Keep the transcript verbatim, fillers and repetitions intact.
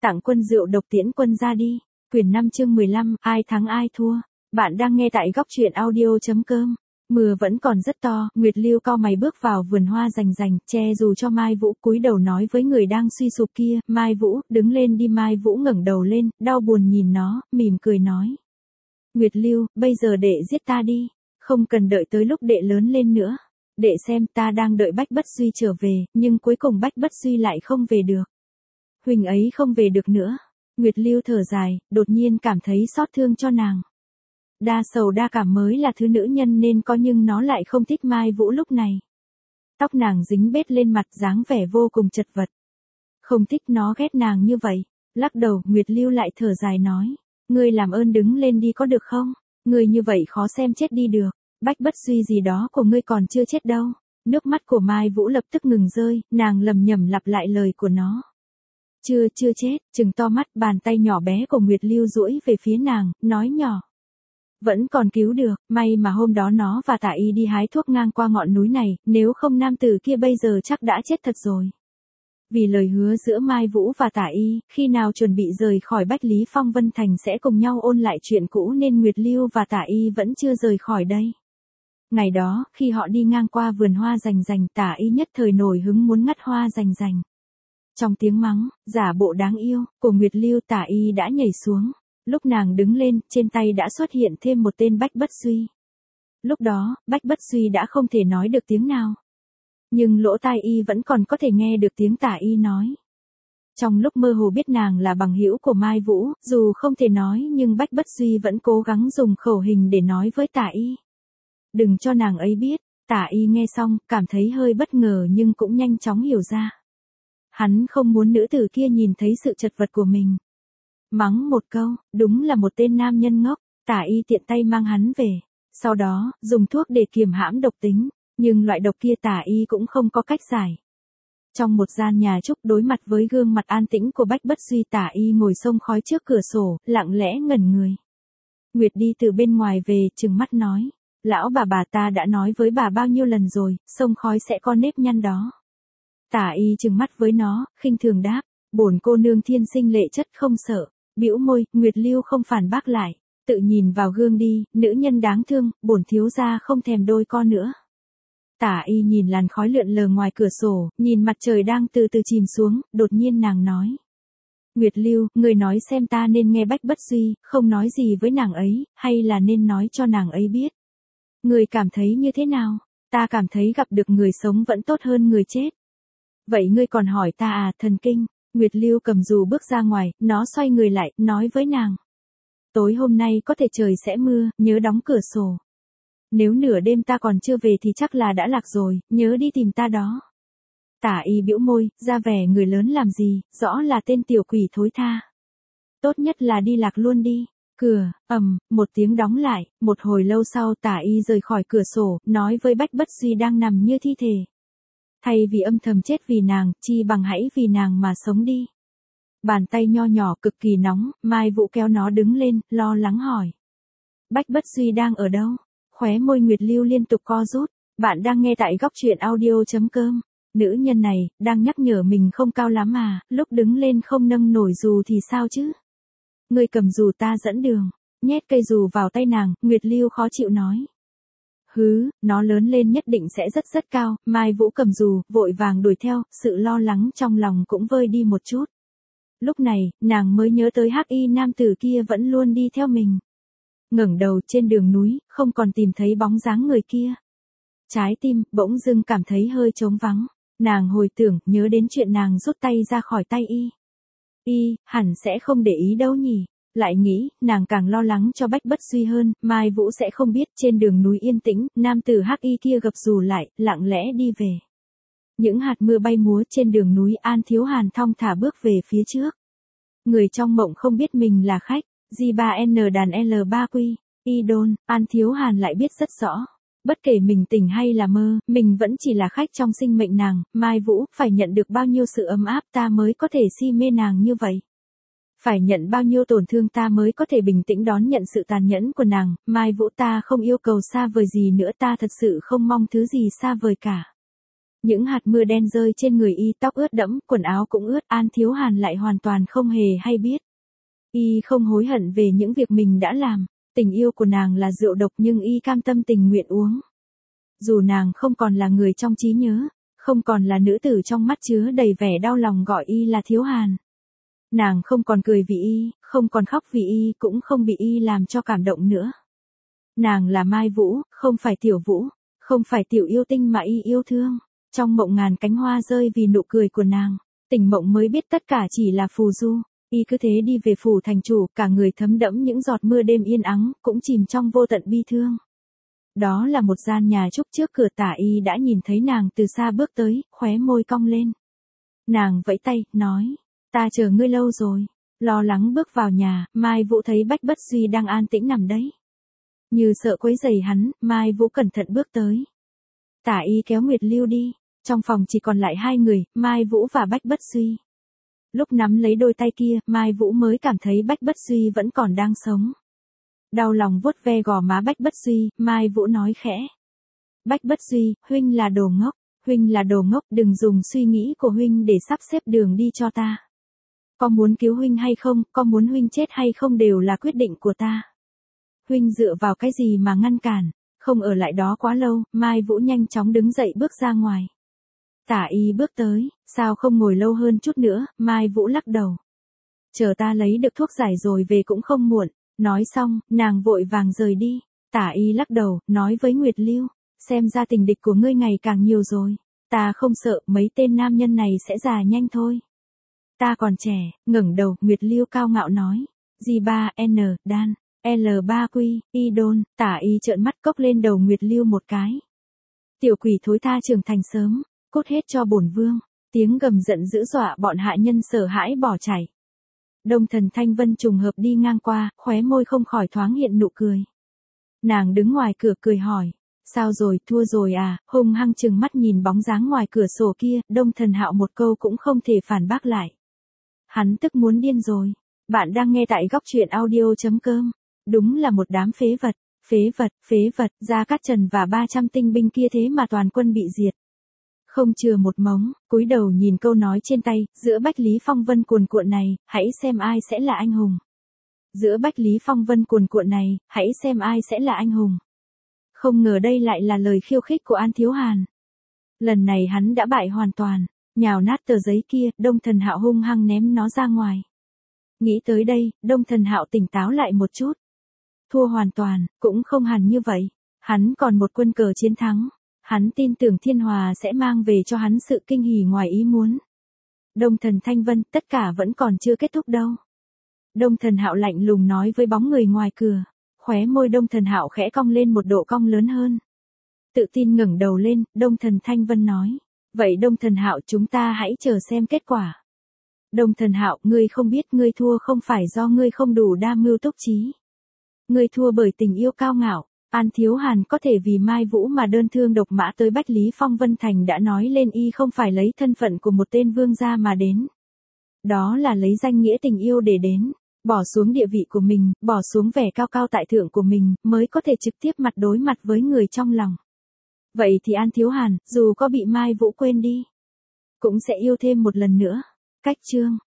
Tặng quân rượu độc tiễn quân ra đi. Quyển năm chương mười lăm, ai thắng ai thua. Bạn đang nghe tại góc truyện audio.com. Mưa vẫn còn rất to, Nguyệt Lưu cau mày bước vào vườn hoa rành rành, che dù cho Mai Vũ, cúi đầu nói với người đang suy sụp kia, Mai Vũ, đứng lên đi. Mai Vũ ngẩng đầu lên, đau buồn nhìn nó, mỉm cười nói. Nguyệt Lưu, bây giờ đệ giết ta đi, không cần đợi tới lúc đệ lớn lên nữa. Đệ xem, ta đang đợi Bách Bất Duy trở về, nhưng cuối cùng Bách Bất Duy lại không về được. Huỳnh ấy không về được nữa. Nguyệt Lưu thở dài, đột nhiên cảm thấy xót thương cho nàng. Đa sầu đa cảm mới là thứ nữ nhân nên có, nhưng nó lại không thích Mai Vũ lúc này. Tóc nàng dính bết lên mặt, dáng vẻ vô cùng chật vật. Không thích nó ghét nàng như vậy. Lắc đầu, Nguyệt Lưu lại thở dài nói. Ngươi làm ơn đứng lên đi có được không? Ngươi như vậy khó xem chết đi được. Bách Bất Duy gì đó của ngươi còn chưa chết đâu. Nước mắt của Mai Vũ lập tức ngừng rơi, nàng lầm nhầm lặp lại lời của nó. Chưa, chưa chết, trừng to mắt, bàn tay nhỏ bé của Nguyệt Lưu duỗi về phía nàng, nói nhỏ. Vẫn còn cứu được, may mà hôm đó nó và Tả Y đi hái thuốc ngang qua ngọn núi này, nếu không nam tử kia bây giờ chắc đã chết thật rồi. Vì lời hứa giữa Mai Vũ và Tả Y, khi nào chuẩn bị rời khỏi Bách Lý Phong Vân Thành sẽ cùng nhau ôn lại chuyện cũ nên Nguyệt Lưu và Tả Y vẫn chưa rời khỏi đây. Ngày đó, khi họ đi ngang qua vườn hoa rành rành, Tả Y nhất thời nổi hứng muốn ngắt hoa rành rành. Trong tiếng mắng, giả bộ đáng yêu, của Nguyệt Lưu, Tả Y đã nhảy xuống. Lúc nàng đứng lên, trên tay đã xuất hiện thêm một tên Bách Bất Duy. Lúc đó, Bách Bất Duy đã không thể nói được tiếng nào. Nhưng lỗ tai Y vẫn còn có thể nghe được tiếng Tả Y nói. Trong lúc mơ hồ biết nàng là bằng hữu của Mai Vũ, dù không thể nói nhưng Bách Bất Duy vẫn cố gắng dùng khẩu hình để nói với Tả Y. Đừng cho nàng ấy biết. Tả Y nghe xong, cảm thấy hơi bất ngờ nhưng cũng nhanh chóng hiểu ra. Hắn không muốn nữ tử kia nhìn thấy sự chật vật của mình. Mắng một câu, đúng là một tên nam nhân ngốc. Tả Y tiện tay mang hắn về. Sau đó, dùng thuốc để kiềm hãm độc tính. Nhưng loại độc kia Tả Y cũng không có cách giải. Trong một gian nhà trúc đối mặt với gương mặt an tĩnh của Bách Bất Duy, Tả Y ngồi xông khói trước cửa sổ, lặng lẽ ngẩn người. Nguyệt đi từ bên ngoài về, trừng mắt nói. Lão bà bà ta đã nói với bà bao nhiêu lần rồi, xông khói sẽ có nếp nhăn đó. Tả Y trừng mắt với nó, khinh thường đáp. Bổn cô nương thiên sinh lệ chất không sợ. Bĩu môi, Nguyệt Lưu không phản bác lại. Tự nhìn vào gương đi, nữ nhân đáng thương, bổn thiếu gia không thèm đôi con nữa. Tả Y nhìn làn khói lượn lờ ngoài cửa sổ, nhìn mặt trời đang từ từ chìm xuống, đột nhiên nàng nói. Nguyệt Lưu, người nói xem ta nên nghe Bách Bất Duy, không nói gì với nàng ấy, hay là nên nói cho nàng ấy biết. Người cảm thấy như thế nào? Ta cảm thấy gặp được người sống vẫn tốt hơn người chết. Vậy ngươi còn hỏi ta à, thần kinh? Nguyệt Lưu cầm dù bước ra ngoài, nó xoay người lại, nói với nàng. Tối hôm nay có thể trời sẽ mưa, nhớ đóng cửa sổ. Nếu nửa đêm ta còn chưa về thì chắc là đã lạc rồi, nhớ đi tìm ta đó. Tả Y bĩu môi, ra vẻ người lớn làm gì, rõ là tên tiểu quỷ thối tha. Tốt nhất là đi lạc luôn đi. Cửa, ầm, một tiếng đóng lại, một hồi lâu sau Tả Y rời khỏi cửa sổ, nói với Bách Bất Duy đang nằm như thi thể. Thay vì âm thầm chết vì nàng, chi bằng hãy vì nàng mà sống đi. Bàn tay nho nhỏ cực kỳ nóng, Mai Vũ kéo nó đứng lên, lo lắng hỏi. Bách Bất Duy đang ở đâu? Khóe môi Nguyệt Lưu liên tục co rút. Bạn đang nghe tại góc truyện audio.com. Nữ nhân này, đang nhắc nhở mình không cao lắm mà, lúc đứng lên không nâng nổi dù thì sao chứ? Ngươi cầm dù ta dẫn đường. Nhét cây dù vào tay nàng, Nguyệt Lưu khó chịu nói. Hứ, nó lớn lên nhất định sẽ rất rất cao. Mai Vũ cầm dù, vội vàng đuổi theo, sự lo lắng trong lòng cũng vơi đi một chút. Lúc này, nàng mới nhớ tới hắc y nam tử kia vẫn luôn đi theo mình. Ngẩng đầu trên đường núi, không còn tìm thấy bóng dáng người kia. Trái tim, bỗng dưng cảm thấy hơi trống vắng. Nàng hồi tưởng, nhớ đến chuyện nàng rút tay ra khỏi tay y. Y, hẳn sẽ không để ý đâu nhỉ. Lại nghĩ, nàng càng lo lắng cho Bách Bất Duy hơn, Mai Vũ sẽ không biết. Trên đường núi yên tĩnh, nam tử hắc y kia gập dù lại, lặng lẽ đi về. Những hạt mưa bay múa trên đường núi, An Thiếu Hàn thong thả bước về phía trước. Người trong mộng không biết mình là khách. G ba N đàn L ba Q, Y đôn, An Thiếu Hàn lại biết rất rõ. Bất kể mình tỉnh hay là mơ, mình vẫn chỉ là khách trong sinh mệnh nàng. Mai Vũ, phải nhận được bao nhiêu sự ấm áp ta mới có thể si mê nàng như vậy. Phải nhận bao nhiêu tổn thương ta mới có thể bình tĩnh đón nhận sự tàn nhẫn của nàng. Mai Vũ, ta không yêu cầu xa vời gì nữa, ta thật sự không mong thứ gì xa vời cả. Những hạt mưa đen rơi trên người y, tóc ướt đẫm, quần áo cũng ướt, An Thiếu Hàn lại hoàn toàn không hề hay biết. Y không hối hận về những việc mình đã làm, tình yêu của nàng là rượu độc nhưng y cam tâm tình nguyện uống. Dù nàng không còn là người trong trí nhớ, không còn là nữ tử trong mắt chứa đầy vẻ đau lòng gọi y là Thiếu Hàn. Nàng không còn cười vì y, không còn khóc vì y, cũng không bị y làm cho cảm động nữa. Nàng là Mai Vũ, không phải Tiểu Vũ, không phải tiểu yêu tinh mà y yêu thương. Trong mộng ngàn cánh hoa rơi vì nụ cười của nàng, tỉnh mộng mới biết tất cả chỉ là phù du. Y cứ thế đi về phủ thành chủ, cả người thấm đẫm những giọt mưa đêm yên ắng, cũng chìm trong vô tận bi thương. Đó là một gian nhà trúc, trước cửa Tả Y đã nhìn thấy nàng từ xa bước tới, khóe môi cong lên. Nàng vẫy tay, nói, ta chờ ngươi lâu rồi. Lo lắng bước vào nhà, Mai Vũ thấy Bách Bất Duy đang an tĩnh nằm đấy. Như sợ quấy rầy hắn, Mai Vũ cẩn thận bước tới. Tả Y kéo Nguyệt Lưu đi, trong phòng chỉ còn lại hai người, Mai Vũ và Bách Bất Duy. Lúc nắm lấy đôi tay kia, Mai Vũ mới cảm thấy Bách Bất Duy vẫn còn đang sống. Đau lòng vuốt ve gò má Bách Bất Duy, Mai Vũ nói khẽ. Bách Bất Duy, huynh là đồ ngốc, huynh là đồ ngốc, đừng dùng suy nghĩ của huynh để sắp xếp đường đi cho ta. Có muốn cứu huynh hay không, có muốn huynh chết hay không đều là quyết định của ta. Huynh dựa vào cái gì mà ngăn cản, không ở lại đó quá lâu, Mai Vũ nhanh chóng đứng dậy bước ra ngoài. Tả Y bước tới, sao không ngồi lâu hơn chút nữa, Mai Vũ lắc đầu. Chờ ta lấy được thuốc giải rồi về cũng không muộn, nói xong, nàng vội vàng rời đi. Tả Y lắc đầu, nói với Nguyệt Lưu, xem ra tình địch của ngươi ngày càng nhiều rồi, ta không sợ, mấy tên nam nhân này sẽ già nhanh thôi. Ta còn trẻ, ngẩng đầu, Nguyệt Lưu cao ngạo nói, G ba N, đan, L ba Q, Y đôn, Tả Y trợn mắt cốc lên đầu Nguyệt Lưu một cái. Tiểu quỷ thối tha trưởng thành sớm, cút hết cho bổn vương, tiếng gầm giận dữ dọa bọn hạ nhân sợ hãi bỏ chạy. Đông Thần Thanh Vân trùng hợp đi ngang qua, khóe môi không khỏi thoáng hiện nụ cười. Nàng đứng ngoài cửa cười hỏi, sao rồi, thua rồi à, hung hăng trừng mắt nhìn bóng dáng ngoài cửa sổ kia, Đông Thần Hạo một câu cũng không thể phản bác lại. Hắn tức muốn điên rồi. Bạn đang nghe tại góc truyện audio chấm com. Đúng là một đám phế vật, phế vật, phế vật, Gia Cát Trần và ba trăm tinh binh kia thế mà toàn quân bị diệt. Không chừa một mống, cúi đầu nhìn câu nói trên tay, giữa Bách Lý Phong Vân cuồn cuộn này, hãy xem ai sẽ là anh hùng. Giữa Bách Lý Phong Vân cuồn cuộn này, hãy xem ai sẽ là anh hùng. Không ngờ đây lại là lời khiêu khích của An Thiếu Hàn. Lần này hắn đã bại hoàn toàn, nhào nát tờ giấy kia, Đông Thần Hạo hung hăng ném nó ra ngoài. Nghĩ tới đây, Đông Thần Hạo tỉnh táo lại một chút. Thua hoàn toàn, cũng không hẳn như vậy. Hắn còn một quân cờ chiến thắng. Hắn tin tưởng Thiên Hòa sẽ mang về cho hắn sự kinh hỉ ngoài ý muốn. Đông Thần Thanh Vân, tất cả vẫn còn chưa kết thúc đâu. Đông Thần Hạo lạnh lùng nói với bóng người ngoài cửa. Khóe môi Đông Thần Hạo khẽ cong lên một độ cong lớn hơn. Tự tin ngẩng đầu lên, Đông Thần Thanh Vân nói. Vậy Đông Thần Hạo, chúng ta hãy chờ xem kết quả. Đông Thần Hạo, ngươi không biết ngươi thua không phải do ngươi không đủ đa mưu túc trí. Ngươi thua bởi tình yêu cao ngạo. An Thiếu Hàn có thể vì Mai Vũ mà đơn thương độc mã tới Bách Lý Phong Vân Thành đã nói lên y không phải lấy thân phận của một tên vương gia mà đến. Đó là lấy danh nghĩa tình yêu để đến, bỏ xuống địa vị của mình, bỏ xuống vẻ cao cao tại thượng của mình, mới có thể trực tiếp mặt đối mặt với người trong lòng. Vậy thì An Thiếu Hàn, dù có bị Mai Vũ quên đi, cũng sẽ yêu thêm một lần nữa. Cách chương